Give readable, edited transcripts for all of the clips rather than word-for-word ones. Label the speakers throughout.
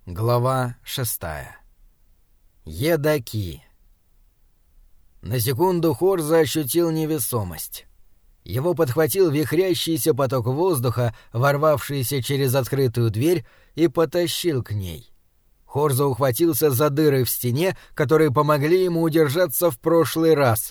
Speaker 1: Глава 6. Едоки. На секунду Хорза ощутил невесомость. Его подхватил вихрящийся поток воздуха, ворвавшийся через открытую дверь, и потащил к ней. Хорза ухватился за дыры в стене, которые помогли ему удержаться в прошлый раз.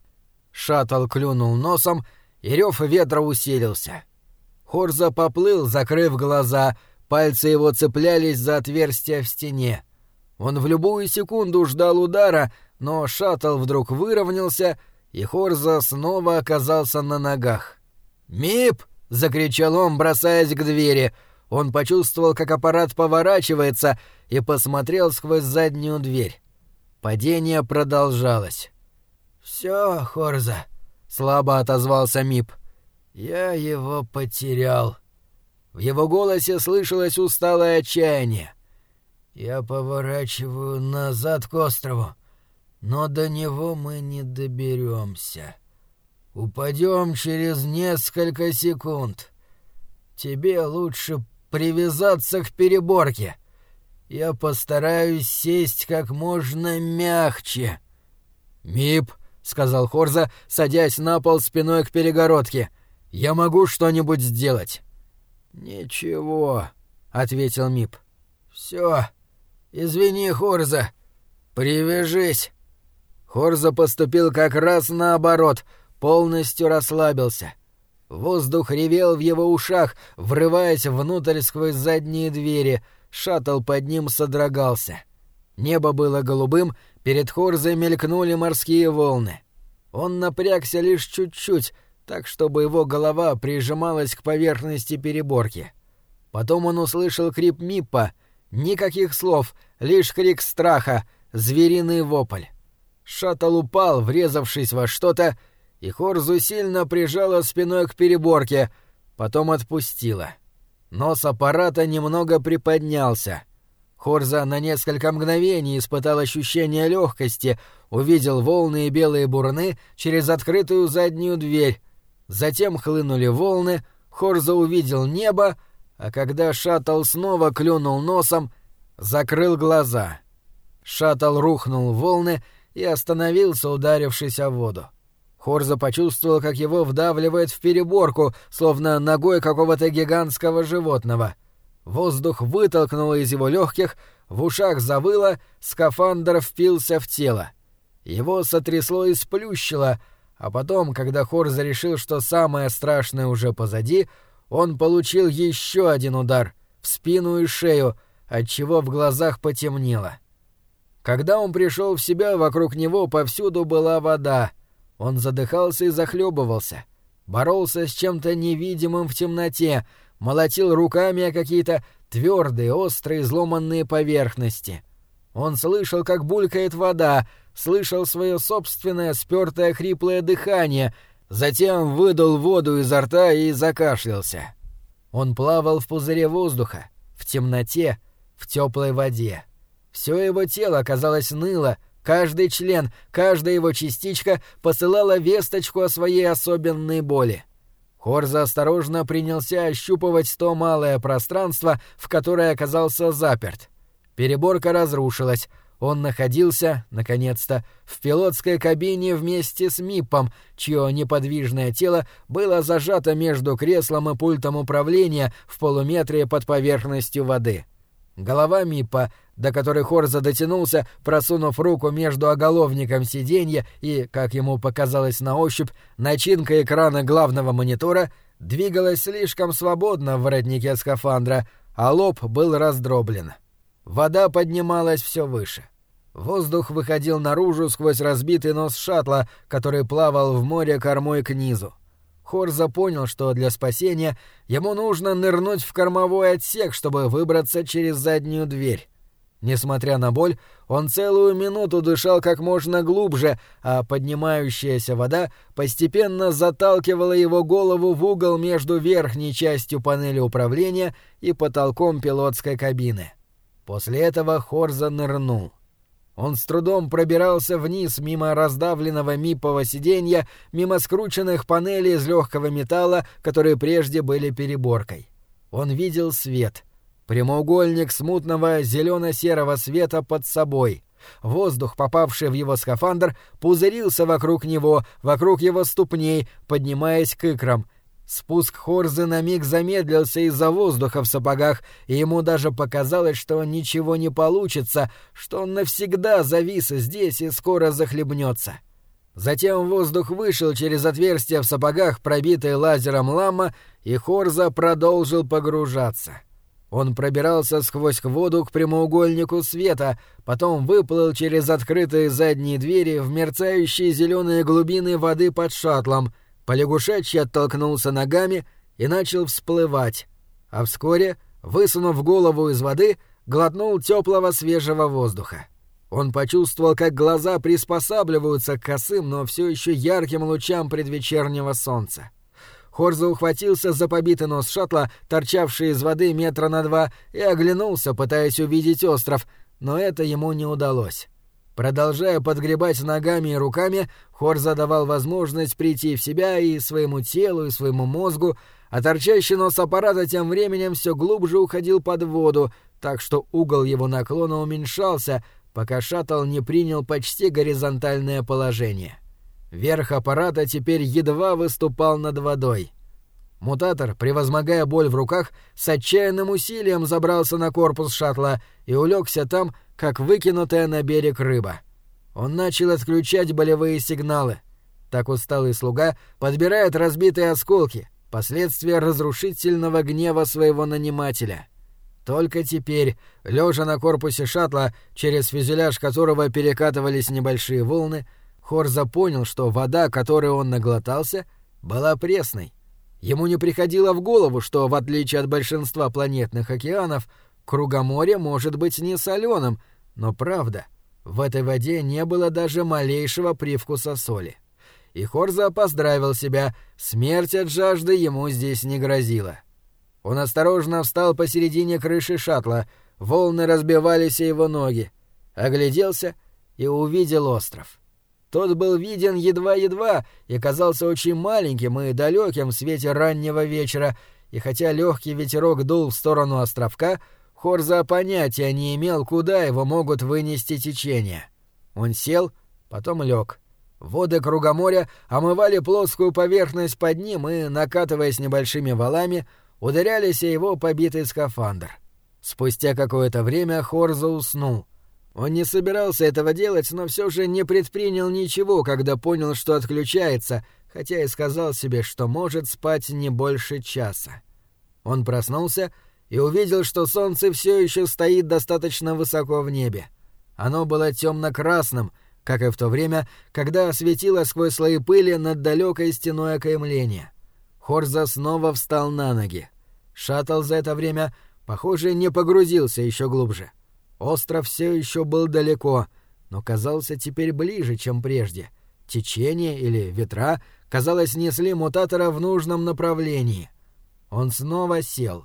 Speaker 1: Шаттл клюнул носом, и рев ветра усилился. Хорза поплыл, закрыв глаза. Пальцы его цеплялись за отверстия в стене. Он в любую секунду ждал удара, но шаттл вдруг выровнялся, и Хорза снова оказался на ногах. «Мип!» — закричал он, бросаясь к двери. Он почувствовал, как аппарат поворачивается, и посмотрел сквозь заднюю дверь. Падение продолжалось. «Всё, Хорза», — слабо отозвался Мип. «Я его потерял». В его голосе слышалось усталое отчаяние. «Я поворачиваю назад к острову, но до него мы не доберемся. Упадем через несколько секунд. Тебе лучше привязаться к переборке. Я постараюсь сесть как можно мягче». «Мип», — сказал Хорза, садясь на пол спиной к перегородке, — «я могу что-нибудь сделать». «Ничего», — ответил Мип. «Всё. Извини, Хорза. Привяжись». Хорза поступил как раз наоборот, полностью расслабился. Воздух ревел в его ушах, врываясь внутрь сквозь задние двери. Шаттл под ним содрогался. Небо было голубым, перед Хорзой мелькнули морские волны. Он напрягся лишь чуть-чуть, так, чтобы его голова прижималась к поверхности переборки. Потом он услышал хрип Миппа. Никаких слов, лишь крик страха, звериный вопль. Шаттл упал, врезавшись во что-то, и Хорзу сильно прижало спиной к переборке, потом отпустило. Нос аппарата немного приподнялся. Хорза на несколько мгновений испытал ощущение легкости, увидел волны и белые бурны через открытую заднюю дверь. Затем хлынули волны, Хорза увидел небо, а когда шаттл снова клюнул носом, закрыл глаза. Шаттл рухнул в волны и остановился, ударившись о воду. Хорза почувствовал, как его вдавливает в переборку, словно ногой какого-то гигантского животного. Воздух вытолкнуло из его легких, в ушах завыло, скафандр впился в тело. Его сотрясло и сплющило, а потом, когда Хорза решил, что самое страшное уже позади, он получил еще один удар в спину и шею, отчего в глазах потемнело. Когда он пришел в себя, вокруг него повсюду была вода. Он задыхался и захлебывался, боролся с чем-то невидимым в темноте, молотил руками о какие-то твердые, острые, изломанные поверхности. Он слышал, как булькает вода, слышал свое собственное спёртое хриплое дыхание, затем выдул воду изо рта и закашлялся. Он плавал в пузыре воздуха, в темноте, в теплой воде. Все его тело, казалось, ныло, каждый член, каждая его частичка посылала весточку о своей особенной боли. Хорза осторожно принялся ощупывать то малое пространство, в которое оказался заперт. Переборка разрушилась. Он находился, наконец-то, в пилотской кабине вместе с Миппом, чье неподвижное тело было зажато между креслом и пультом управления в полуметре под поверхностью воды. Голова Миппа, до которой Хорза дотянулся, просунув руку между оголовником сиденья и, как ему показалось на ощупь, начинкой экрана главного монитора, двигалась слишком свободно в воротнике скафандра, а лоб был раздроблен. Вода поднималась все выше. Воздух выходил наружу сквозь разбитый нос шаттла, который плавал в море кормой к низу. Хорза понял, что для спасения ему нужно нырнуть в кормовой отсек, чтобы выбраться через заднюю дверь. Несмотря на боль, он целую минуту дышал как можно глубже, а поднимающаяся вода постепенно заталкивала его голову в угол между верхней частью панели управления и потолком пилотской кабины. После этого Хорза нырнул. Он с трудом пробирался вниз мимо раздавленного миппова сиденья, мимо скрученных панелей из легкого металла, которые прежде были переборкой. Он видел свет. Прямоугольник смутного зелено-серого света под собой. Воздух, попавший в его скафандр, пузырился вокруг него, вокруг его ступней, поднимаясь к икрам. Спуск Хорзы на миг замедлился из-за воздуха в сапогах, и ему даже показалось, что ничего не получится, что он навсегда завис здесь и скоро захлебнется. Затем воздух вышел через отверстие в сапогах, пробитое лазером ламма, и Хорза продолжил погружаться. Он пробирался сквозь воду к прямоугольнику света, потом выплыл через открытые задние двери в мерцающие зеленые глубины воды под шаттлом, полягушачьи оттолкнулся ногами и начал всплывать, а вскоре, высунув голову из воды, глотнул теплого свежего воздуха. Он почувствовал, как глаза приспосабливаются к косым, но все еще ярким лучам предвечернего солнца. Хорза ухватился за побитый нос шаттла, торчавший из воды 2 метра, и оглянулся, пытаясь увидеть остров, но это ему не удалось. Продолжая подгребать ногами и руками, Хорза давал возможность прийти в себя и своему телу, и своему мозгу, а торчащий нос аппарата тем временем все глубже уходил под воду, так что угол его наклона уменьшался, пока шаттл не принял почти горизонтальное положение. Верх аппарата теперь едва выступал над водой. Мутатор, превозмогая боль в руках, с отчаянным усилием забрался на корпус шаттла и улегся там, как выкинутая на берег рыба. Он начал отключать болевые сигналы. Так усталый слуга подбирает разбитые осколки, последствия разрушительного гнева своего нанимателя. Только теперь, лежа на корпусе шаттла, через фюзеляж которого перекатывались небольшие волны, Хорза понял, что вода, которой он наглотался, была пресной. Ему не приходило в голову, что, в отличие от большинства планетных океанов, кругоморье может быть не солёным, но правда, в этой воде не было даже малейшего привкуса соли. И Хорза поздравил себя, смерть от жажды ему здесь не грозила. Он осторожно встал посередине крыши шаттла, волны разбивались о его ноги, огляделся и увидел остров. Тот был виден едва-едва и казался очень маленьким и далеким в свете раннего вечера, и хотя легкий ветерок дул в сторону островка, Хорза понятия не имел, куда его могут вынести течения. Он сел, потом лег. Воды кругоморья омывали плоскую поверхность под ним и, накатываясь небольшими валами, ударялись о его побитый скафандр. Спустя какое-то время Хорза уснул. Он не собирался этого делать, но все же не предпринял ничего, когда понял, что отключается, хотя и сказал себе, что может спать не больше часа. Он проснулся и увидел, что солнце все еще стоит достаточно высоко в небе. Оно было темно-красным, как и в то время, когда светило сквозь слои пыли над далекой стеной окаймления. Хорза снова встал на ноги. Шаттл за это время, похоже, не погрузился еще глубже. Остров все еще был далеко, но казался теперь ближе, чем прежде. Течение или ветра, казалось, несли мутатора в нужном направлении. Он снова сел.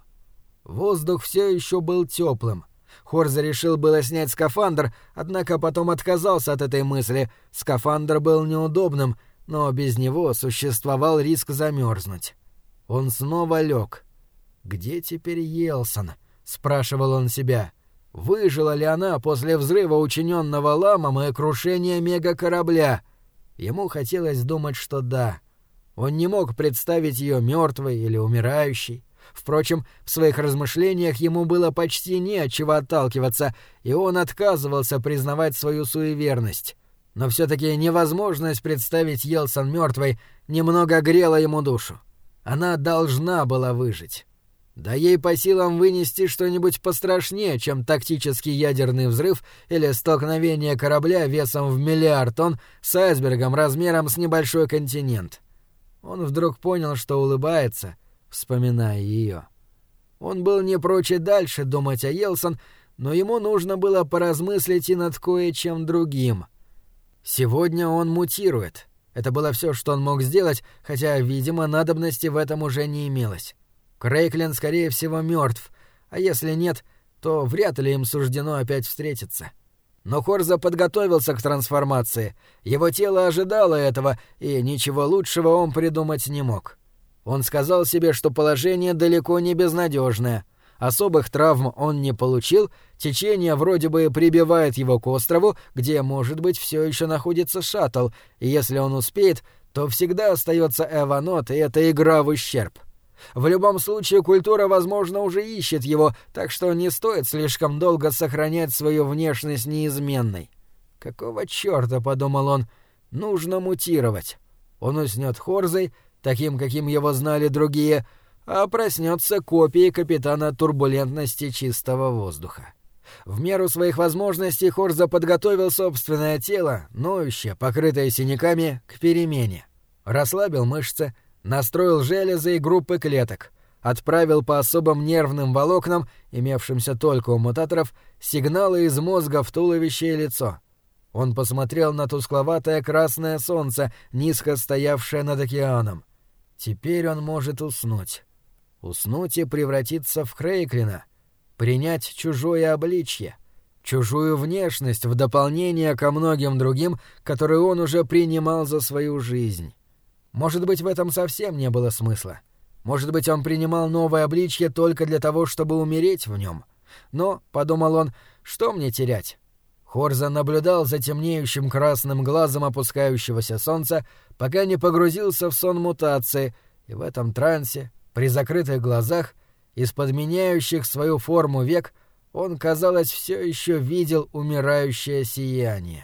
Speaker 1: Воздух все еще был теплым. Хорза решил было снять скафандр, однако потом отказался от этой мысли. Скафандр был неудобным, но без него существовал риск замерзнуть. Он снова лег. «Где теперь Йелсон?» — спрашивал он себя. Выжила ли она после взрыва, учиненного ламом, и крушения мегакорабля? Ему хотелось думать, что да. Он не мог представить ее мертвой или умирающей. Впрочем, в своих размышлениях ему было почти не от чего отталкиваться, и он отказывался признавать свою суеверность. Но все-таки невозможность представить Йелсон мертвой немного грела ему душу. Она должна была выжить. Да ей по силам вынести что-нибудь пострашнее, чем тактический ядерный взрыв или столкновение корабля весом в 1 миллиард тонн с айсбергом размером с небольшой континент. Он вдруг понял, что улыбается, вспоминая ее. Он был не прочь и дальше думать о Йелсон, но ему нужно было поразмыслить и над кое-чем другим. Сегодня он мутирует. Это было все, что он мог сделать, хотя, видимо, надобности в этом уже не имелось. Крейклин, скорее всего, мертв, а если нет, то вряд ли им суждено опять встретиться. Но Хорза подготовился к трансформации, его тело ожидало этого, и ничего лучшего он придумать не мог. Он сказал себе, что положение далеко не безнадежное. особых травм он не получил, течение вроде бы прибивает его к острову, где, может быть, все еще находится шаттл, и если он успеет, то всегда остается Эванот, и это игра в ущерб. В любом случае, культура, возможно, уже ищет его, так что не стоит слишком долго сохранять свою внешность неизменной. «Какого чёрта?» — подумал он, — «нужно мутировать». Он уснёт Хорзой, таким, каким его знали другие, а проснётся копией капитана турбулентности чистого воздуха. В меру своих возможностей Хорза подготовил собственное тело, ноющее, покрытое синяками, к перемене. Расслабил мышцы, настроил железы и группы клеток, отправил по особым нервным волокнам, имевшимся только у мутаторов, сигналы из мозга в туловище и лицо. Он посмотрел на тускловатое красное солнце, низко стоявшее над океаном. Теперь он может уснуть. Уснуть и превратиться в Крейклина, принять чужое обличье, чужую внешность в дополнение ко многим другим, которые он уже принимал за свою жизнь. Может быть, в этом совсем не было смысла. Может быть, он принимал новое обличье только для того, чтобы умереть в нем. Но, — подумал он, — что мне терять? Хорза наблюдал за темнеющим красным глазом опускающегося солнца, пока не погрузился в сон мутации, и в этом трансе, при закрытых глазах, из-под меняющих свою форму век, он, казалось, все еще видел умирающее сияние.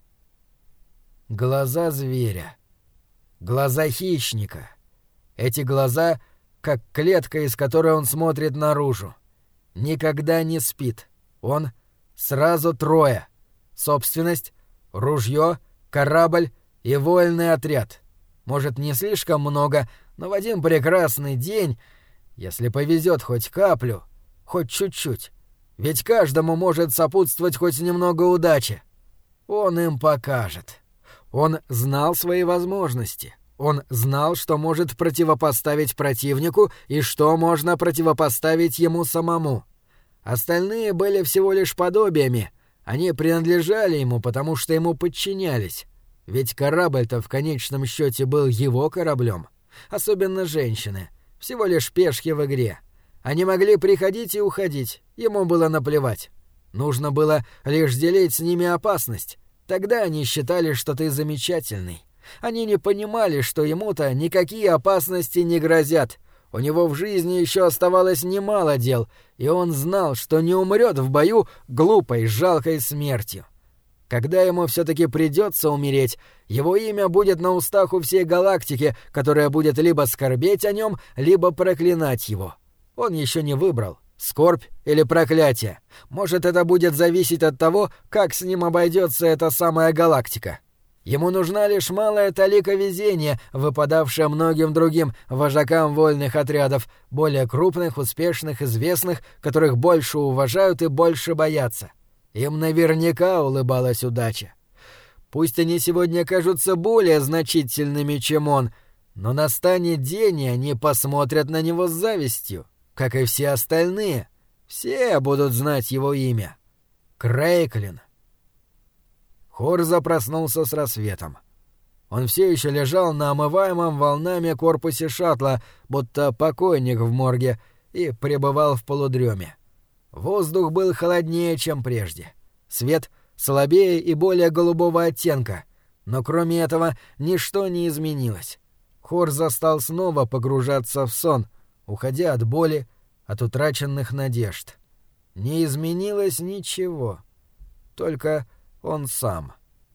Speaker 1: Глаза зверя. Глаза хищника. Эти глаза, как клетка, из которой он смотрит наружу. Никогда не спит. Он сразу трое. Собственность, ружье, корабль и вольный отряд. Может, не слишком много, но в один прекрасный день, если повезет хоть каплю, хоть чуть-чуть, ведь каждому может сопутствовать хоть немного удачи, он им покажет. Он знал свои возможности. Он знал, что может противопоставить противнику и что можно противопоставить ему самому. Остальные были всего лишь подобиями. Они принадлежали ему, потому что ему подчинялись. Ведь корабль-то в конечном счете был его кораблем. Особенно женщины. Всего лишь пешки в игре. Они могли приходить и уходить. Ему было наплевать. Нужно было лишь делить с ними опасность. Тогда они считали, что ты замечательный. Они не понимали, что ему-то никакие опасности не грозят. У него в жизни еще оставалось немало дел, и он знал, что не умрет в бою глупой, жалкой смертью. Когда ему все-таки придется умереть, его имя будет на устах у всей галактики, которая будет либо скорбеть о нем, либо проклинать его. Он еще не выбрал, скорбь или проклятие. Может, это будет зависеть от того, как с ним обойдется эта самая галактика. Ему нужна лишь малая талика везения, выпадавшая многим другим вожакам вольных отрядов, более крупных, успешных, известных, которых больше уважают и больше боятся. Им наверняка улыбалась удача. Пусть они сегодня кажутся более значительными, чем он, но настанет день, и они посмотрят на него с завистью, как и все остальные. Все будут знать его имя. Крейклин. Хорза проснулся с рассветом. Он все еще лежал на омываемом волнами корпусе шаттла, будто покойник в морге, и пребывал в полудреме. Воздух был холоднее, чем прежде. Свет слабее и более голубого оттенка, но кроме этого ничто не изменилось. Хорза стал снова погружаться в сон, уходя от боли, от утраченных надежд. Не изменилось ничего, только он сам.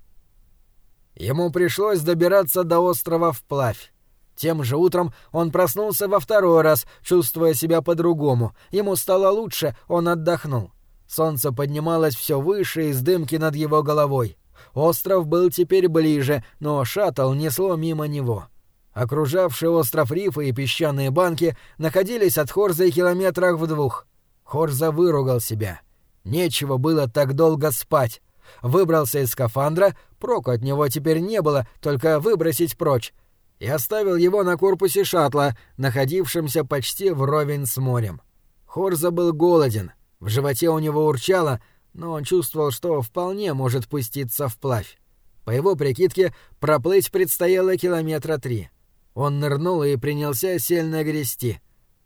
Speaker 1: Ему пришлось добираться до острова вплавь. Тем же утром он проснулся во второй раз, чувствуя себя по-другому. Ему стало лучше, он отдохнул. Солнце поднималось все выше из дымки над его головой. Остров был теперь ближе, но шаттл несло мимо него. Окружавшие остров рифы и песчаные банки находились от Хорза километрах в 2. Хорза выругал себя. Нечего было так долго спать. Выбрался из скафандра, проку от него теперь не было, только выбросить прочь, и оставил его на корпусе шаттла, находившемся почти вровень с морем. Хорза был голоден, в животе у него урчало, но он чувствовал, что вполне может пуститься вплавь. По его прикидке, проплыть предстояло 3 километра. Он нырнул и принялся сильно грести.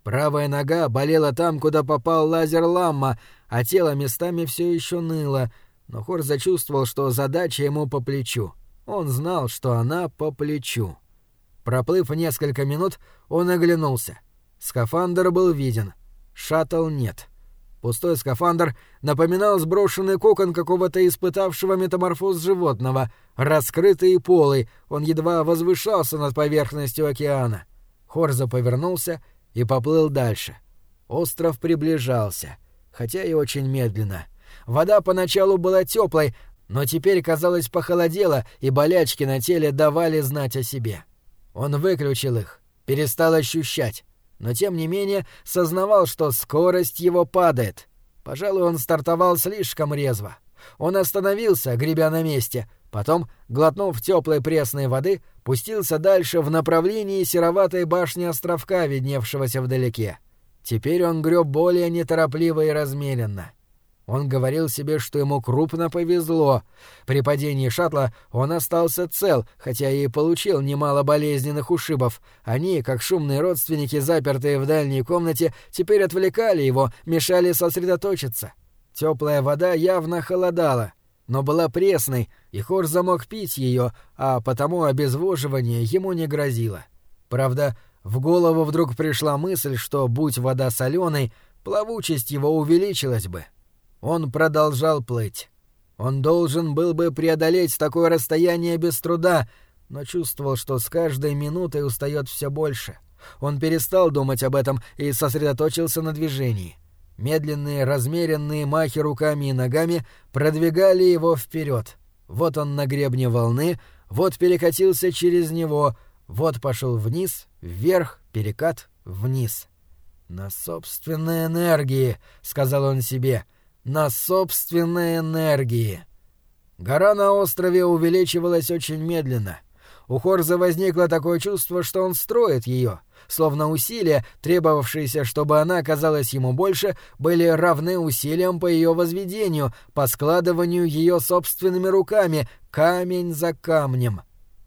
Speaker 1: Правая нога болела там, куда попал лазер Ламма, а тело местами все еще ныло, но Хорза чувствовал, что задача ему по плечу. Он знал, что она по плечу. Проплыв несколько минут, он оглянулся. Скафандр был виден. Шаттл нет. Пустой скафандр напоминал сброшенный кокон какого-то испытавшего метаморфоз животного, раскрытый и полый, он едва возвышался над поверхностью океана. Хорза повернулся и поплыл дальше. Остров приближался, хотя и очень медленно. Вода поначалу была теплой, но теперь, казалось, похолодела, и болячки на теле давали знать о себе. Он выключил их, перестал ощущать, но тем не менее сознавал, что скорость его падает. Пожалуй, он стартовал слишком резво. Он остановился, гребя на месте, потом, глотнув теплой пресной воды, пустился дальше в направлении сероватой башни островка, видневшегося вдалеке. Теперь он греб более неторопливо и размеренно. Он говорил себе, что ему крупно повезло. При падении шаттла он остался цел, хотя и получил немало болезненных ушибов. Они, как шумные родственники, запертые в дальней комнате, теперь отвлекали его, мешали сосредоточиться. Теплая вода явно холодала, но была пресной, и Хорза мог пить ее, а потому обезвоживание ему не грозило. Правда, в голову вдруг пришла мысль, что, будь вода соленой, плавучесть его увеличилась бы. Он продолжал плыть. Он должен был бы преодолеть такое расстояние без труда, но чувствовал, что с каждой минутой устает все больше. Он перестал думать об этом и сосредоточился на движении. Медленные, размеренные махи руками и ногами продвигали его вперед. Вот он на гребне волны, вот перекатился через него, вот пошел вниз, вверх, перекат, вниз. «На собственной энергии», — сказал он себе, — «на собственной энергии». Гора на острове увеличивалась очень медленно. У Хорза возникло такое чувство, что он строит ее, словно усилия, требовавшиеся, чтобы она казалась ему больше, были равны усилиям по ее возведению, по складыванию ее собственными руками, камень за камнем.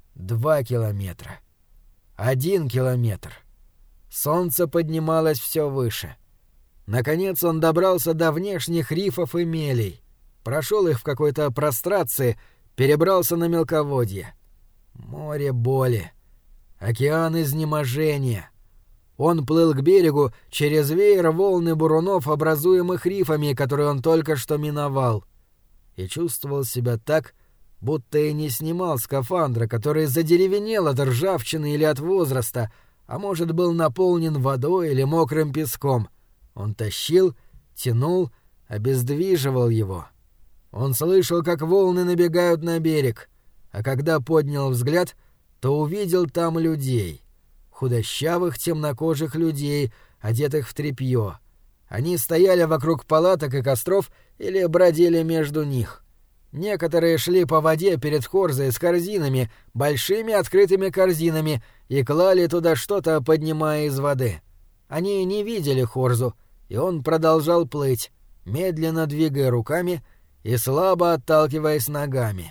Speaker 1: 2 километра. 1 километр. Солнце поднималось все выше. Наконец он добрался до внешних рифов и мелей, прошел их в какой-то прострации, перебрался на мелководье. Море боли, океан изнеможения. Он плыл к берегу через веер волн и бурунов, образуемых рифами, которые он только что миновал, и чувствовал себя так, будто и не снимал скафандра, который задеревенел от ржавчины или от возраста, а может, был наполнен водой или мокрым песком. Он тащил, тянул, обездвиживал его. Он слышал, как волны набегают на берег, а когда поднял взгляд, то увидел там людей. Худощавых, темнокожих людей, одетых в тряпье. Они стояли вокруг палаток и костров или бродили между них. Некоторые шли по воде перед Хорзой с корзинами, большими открытыми корзинами, и клали туда что-то, поднимая из воды. Они не видели Хорзу, и он продолжал плыть, медленно двигая руками и слабо отталкиваясь ногами.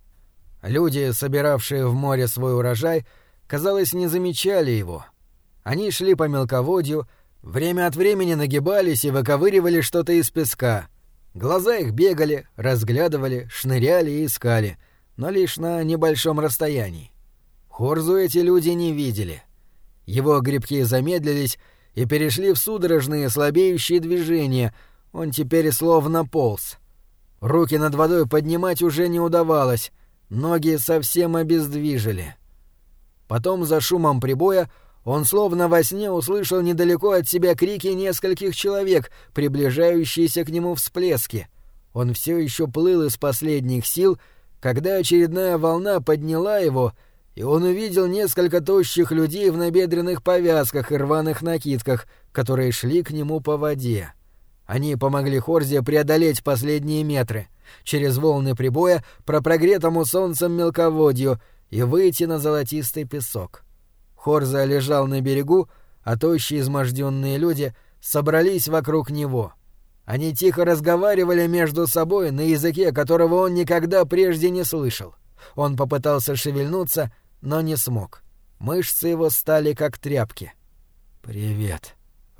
Speaker 1: Люди, собиравшие в море свой урожай, казалось, не замечали его. Они шли по мелководью, время от времени нагибались и выковыривали что-то из песка. Глаза их бегали, разглядывали, шныряли и искали, но лишь на небольшом расстоянии. Хорзу эти люди не видели. Его гребки замедлились и перешли в судорожные слабеющие движения, он теперь словно полз. Руки над водой поднимать уже не удавалось, ноги совсем обездвижили. Потом за шумом прибоя он словно во сне услышал недалеко от себя крики нескольких человек, приближающиеся к нему всплески. Он все еще плыл из последних сил, когда очередная волна подняла его, и он увидел несколько тощих людей в набедренных повязках и рваных накидках, которые шли к нему по воде. Они помогли Хорзе преодолеть последние метры, через волны прибоя, по прогретому солнцем мелководью, и выйти на золотистый песок. Хорза лежал на берегу, а тощие изможденные люди собрались вокруг него. Они тихо разговаривали между собой на языке, которого он никогда прежде не слышал. Он попытался шевельнуться, но не смог. Мышцы его стали как тряпки. «Привет», —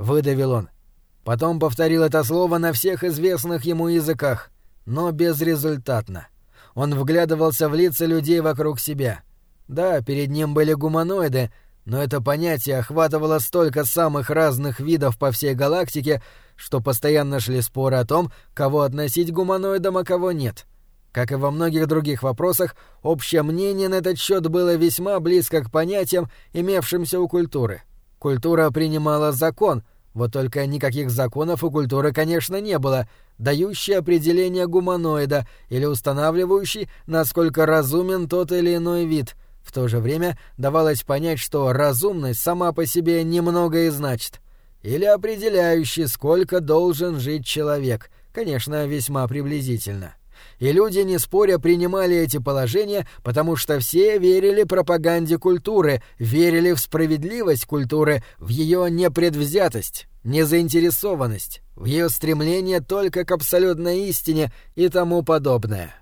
Speaker 1: выдавил он. Потом повторил это слово на всех известных ему языках, но безрезультатно. Он вглядывался в лица людей вокруг себя. Да, перед ним были гуманоиды, но это понятие охватывало столько самых разных видов по всей галактике, что постоянно шли споры о том, кого относить к гуманоидам, а кого нет. Как и во многих других вопросах, общее мнение на этот счет было весьма близко к понятиям, имевшимся у культуры. Культура принимала закон, вот только никаких законов у культуры, конечно, не было, дающий определение гуманоида или устанавливающий, насколько разумен тот или иной вид. В то же время давалось понять, что разумность сама по себе немного и значит. Или определяющий, сколько должен жить человек, конечно, весьма приблизительно. И люди, не споря, принимали эти положения, потому что все верили пропаганде культуры, верили в справедливость культуры, в ее непредвзятость, незаинтересованность, в ее стремление только к абсолютной истине и тому подобное.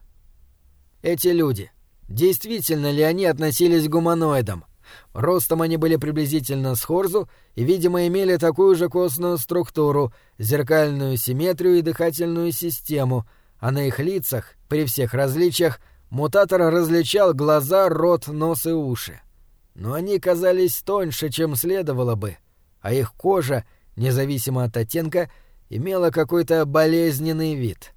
Speaker 1: Эти люди, действительно ли они относились к гуманоидам? Ростом они были приблизительно с Хорзу и, видимо, имели такую же костную структуру, зеркальную симметрию и дыхательную систему, а на их лицах, при всех различиях, мутатор различал глаза, рот, нос и уши. Но они казались тоньше, чем следовало бы, а их кожа, независимо от оттенка, имела какой-то болезненный вид.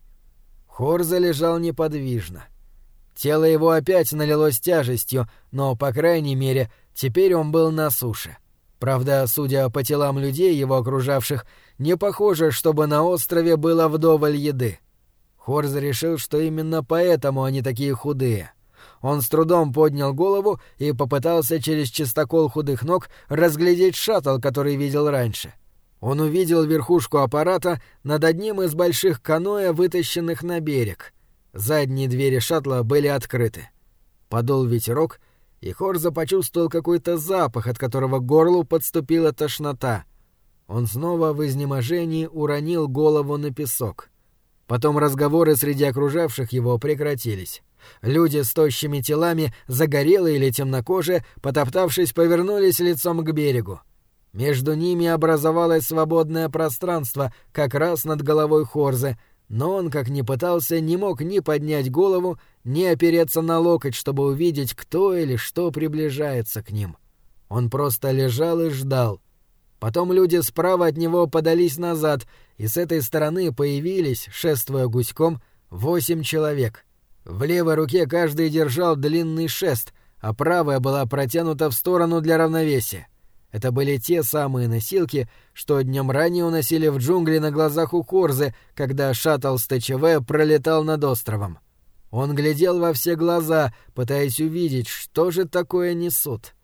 Speaker 1: Хорза лежал неподвижно. Тело его опять налилось тяжестью, но, по крайней мере, теперь он был на суше. Правда, судя по телам людей, его окружавших, не похоже, чтобы на острове было вдоволь еды. Хорза решил, что именно поэтому они такие худые. Он с трудом поднял голову и попытался через чистокол худых ног разглядеть шаттл, который видел раньше. Он увидел верхушку аппарата над одним из больших каноэ, вытащенных на берег. Задние двери шаттла были открыты. Подул ветерок, и Хорза почувствовал какой-то запах, от которого к горлу подступила тошнота. Он снова в изнеможении уронил голову на песок. Потом разговоры среди окружавших его прекратились. Люди с тощими телами, загорелые или темнокожие, потоптавшись, повернулись лицом к берегу. Между ними образовалось свободное пространство, как раз над головой Хорзы, но он, как ни пытался, не мог ни поднять голову, ни опереться на локоть, чтобы увидеть, кто или что приближается к ним. Он просто лежал и ждал. Потом люди справа от него подались назад, и с этой стороны появились, шествуя гуськом, 8 человек. В левой руке каждый держал длинный шест, а правая была протянута в сторону для равновесия. Это были те самые носилки, что днем ранее уносили в джунгли на глазах у Хорзы, когда шаттл с ТЧВ пролетал над островом. Он глядел во все глаза, пытаясь увидеть, что же такое несут.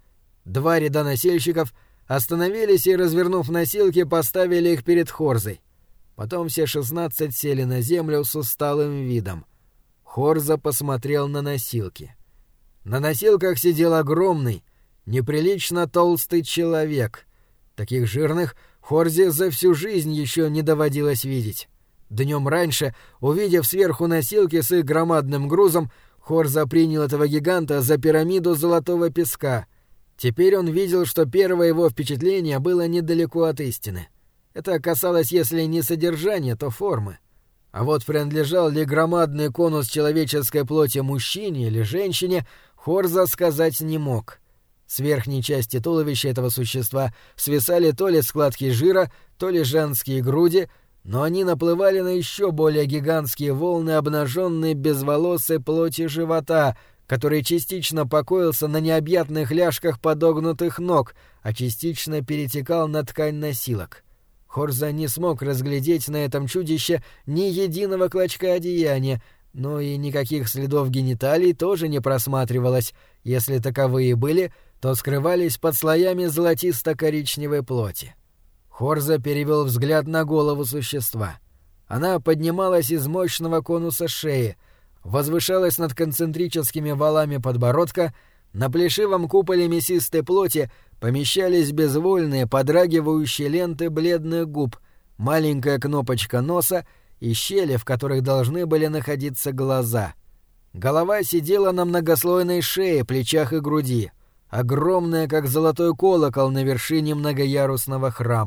Speaker 1: 2 ряда носильщиков остановились и, развернув носилки, поставили их перед Хорзой. Потом все 16 сели на землю с усталым видом. Хорза посмотрел на носилки. На носилках сидел огромный, неприлично толстый человек. Таких жирных Хорзе за всю жизнь еще не доводилось видеть. Днем раньше, увидев сверху носилки с их громадным грузом, Хорза принял этого гиганта за пирамиду золотого песка. Теперь он видел, что первое его впечатление было недалеко от истины. Это касалось, если не содержания, то формы. А вот принадлежал ли громадный конус человеческой плоти мужчине или женщине, Хорза сказать не мог. С верхней части туловища этого существа свисали то ли складки жира, то ли женские груди, но они наплывали на еще более гигантские волны обнаженной безволосой плоти живота, который частично покоился на необъятных ляжках подогнутых ног, а частично перетекал на ткань носилок. Хорза не смог разглядеть на этом чудище ни единого клочка одеяния, но и никаких следов гениталий тоже не просматривалось. Если таковые были, то скрывались под слоями золотисто-коричневой плоти. Хорза перевел взгляд на голову существа. Она поднималась из мощного конуса шеи, возвышалась над концентрическими валами подбородка, на плешивом куполе мясистой плоти помещались безвольные подрагивающие ленты бледных губ, маленькая кнопочка носа и щели, в которых должны были находиться глаза. Голова сидела на многослойной шее, плечах и груди, огромная, как золотой колокол на вершине многоярусного храма.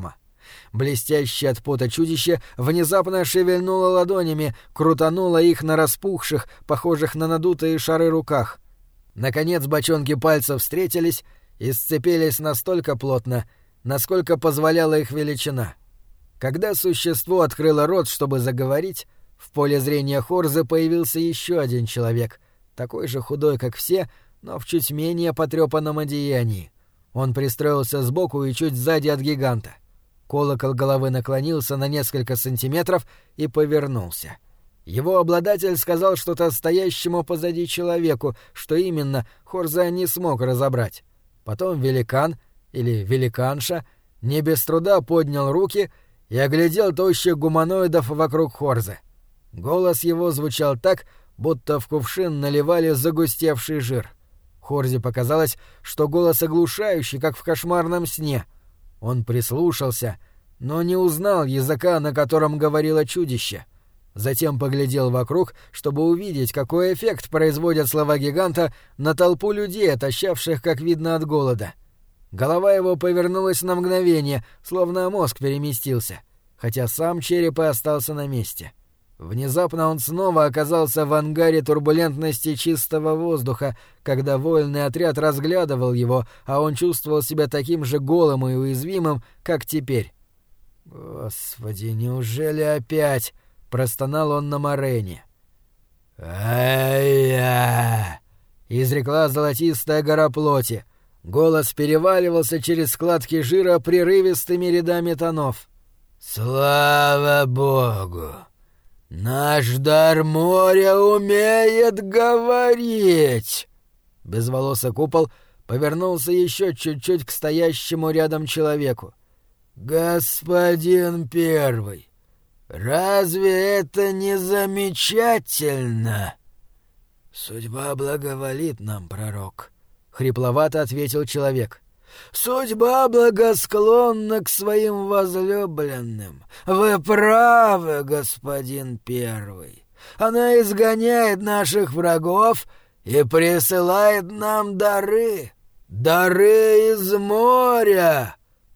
Speaker 1: Блестящее от пота чудище внезапно шевельнуло ладонями, крутануло их на распухших, похожих на надутые шары руках. Наконец бочонки пальцев встретились и сцепились настолько плотно, насколько позволяла их величина. Когда существо открыло рот, чтобы заговорить, в поле зрения Хорзы появился еще один человек, такой же худой, как все, но в чуть менее потрепанном одеянии. Он пристроился сбоку и чуть сзади от гиганта. Колокол головы наклонился на несколько сантиметров и повернулся. Его обладатель сказал что-то стоящему позади человеку, что именно Хорза не смог разобрать. Потом великан, или великанша, не без труда поднял руки и оглядел тощих гуманоидов вокруг Хорзы. Голос его звучал так, будто в кувшин наливали загустевший жир. Хорзе показалось, что голос оглушающий, как в кошмарном сне. Он прислушался, но не узнал языка, на котором говорило чудище. Затем поглядел вокруг, чтобы увидеть, какой эффект производят слова гиганта на толпу людей, отощавших, как видно, от голода. Голова его повернулась на мгновение, словно мозг переместился, хотя сам череп и остался на месте. Внезапно он снова оказался в ангаре турбулентности чистого воздуха, когда воинный отряд разглядывал его, а он чувствовал себя таким же голым и уязвимым, как теперь. «Господи, неужели опять?» — простонал он на морене. «Ай-я!» — изрекла золотистая гора плоти. Голос переваливался через складки жира прерывистыми рядами тонов. «Слава Богу! Наш дар моря умеет говорить!» Безволосый купол повернулся еще чуть-чуть к стоящему рядом человеку. «Господин Первый, разве это не замечательно?» «Судьба благоволит нам, пророк», — хрипловато ответил человек. «Судьба благосклонна к своим возлюбленным. Вы правы, господин Первый. Она изгоняет наших врагов и присылает нам дары. Дары из моря.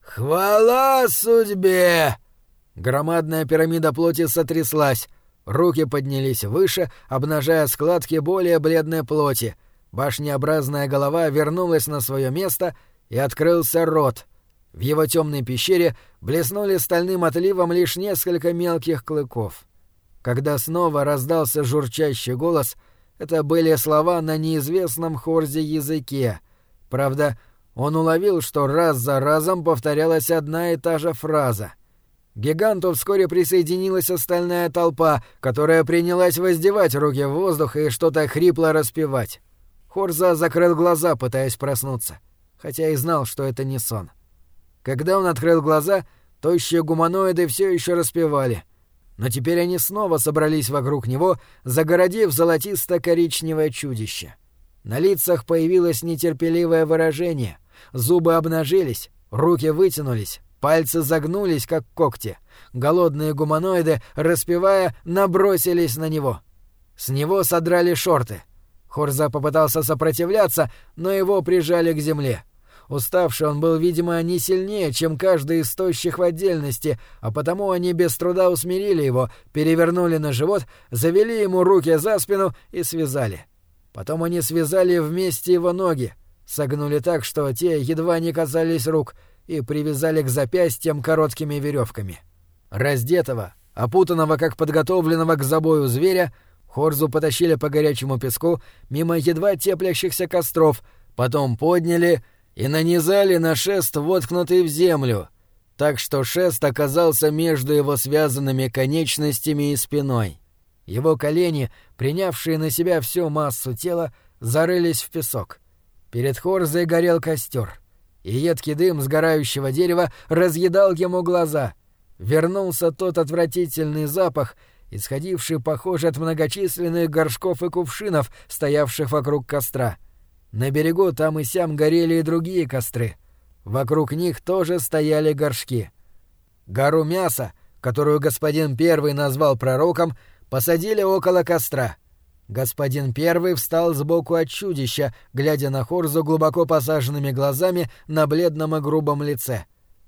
Speaker 1: Хвала судьбе!» Громадная пирамида плоти сотряслась. Руки поднялись выше, обнажая складки более бледной плоти. Башнеобразная голова вернулась на свое место, и открылся рот. В его темной пещере блеснули стальным отливом лишь несколько мелких клыков. Когда снова раздался журчащий голос, это были слова на неизвестном Хорзе языке. Правда, он уловил, что раз за разом повторялась одна и та же фраза. К гиганту вскоре присоединилась остальная толпа, которая принялась воздевать руки в воздух и что-то хрипло распевать. Хорза закрыл глаза, пытаясь проснуться, хотя и знал, что это не сон. Когда он открыл глаза, тощие гуманоиды все еще распевали, но теперь они снова собрались вокруг него, загородив золотисто-коричневое чудище. На лицах появилось нетерпеливое выражение, зубы обнажились, руки вытянулись, пальцы загнулись, как когти. Голодные гуманоиды, распевая, набросились на него. С него содрали шорты. Хорза попытался сопротивляться, но его прижали к земле. Уставший он был, видимо, не сильнее, чем каждый из тощих в отдельности, а потому они без труда усмирили его, перевернули на живот, завели ему руки за спину и связали. Потом они связали вместе его ноги, согнули так, что те едва не касались рук, и привязали к запястьям короткими веревками. Раздетого, опутанного как подготовленного к забою зверя, Хорзу потащили по горячему песку мимо едва теплящихся костров, потом подняли и нанизали на шест, воткнутый в землю, так что шест оказался между его связанными конечностями и спиной. Его колени, принявшие на себя всю массу тела, зарылись в песок. Перед Хорзой горел костер, и едкий дым сгорающего дерева разъедал ему глаза. Вернулся тот отвратительный запах, исходивший, похоже, от многочисленных горшков и кувшинов, стоявших вокруг костра. На берегу там и сям горели и другие костры. Вокруг них тоже стояли горшки. Гору мяса, которую господин Первый назвал пророком, посадили около костра. Господин Первый встал сбоку от чудища, глядя на Хорзу глубоко посаженными глазами на бледном и грубом лице.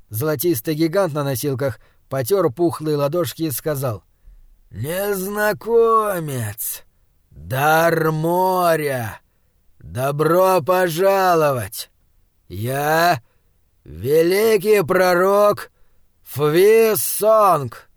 Speaker 1: Золотистый гигант на носилках потер пухлые ладошки и сказал: «Незнакомец! Дар моря! Добро пожаловать! Я — великий пророк Фвисонг!»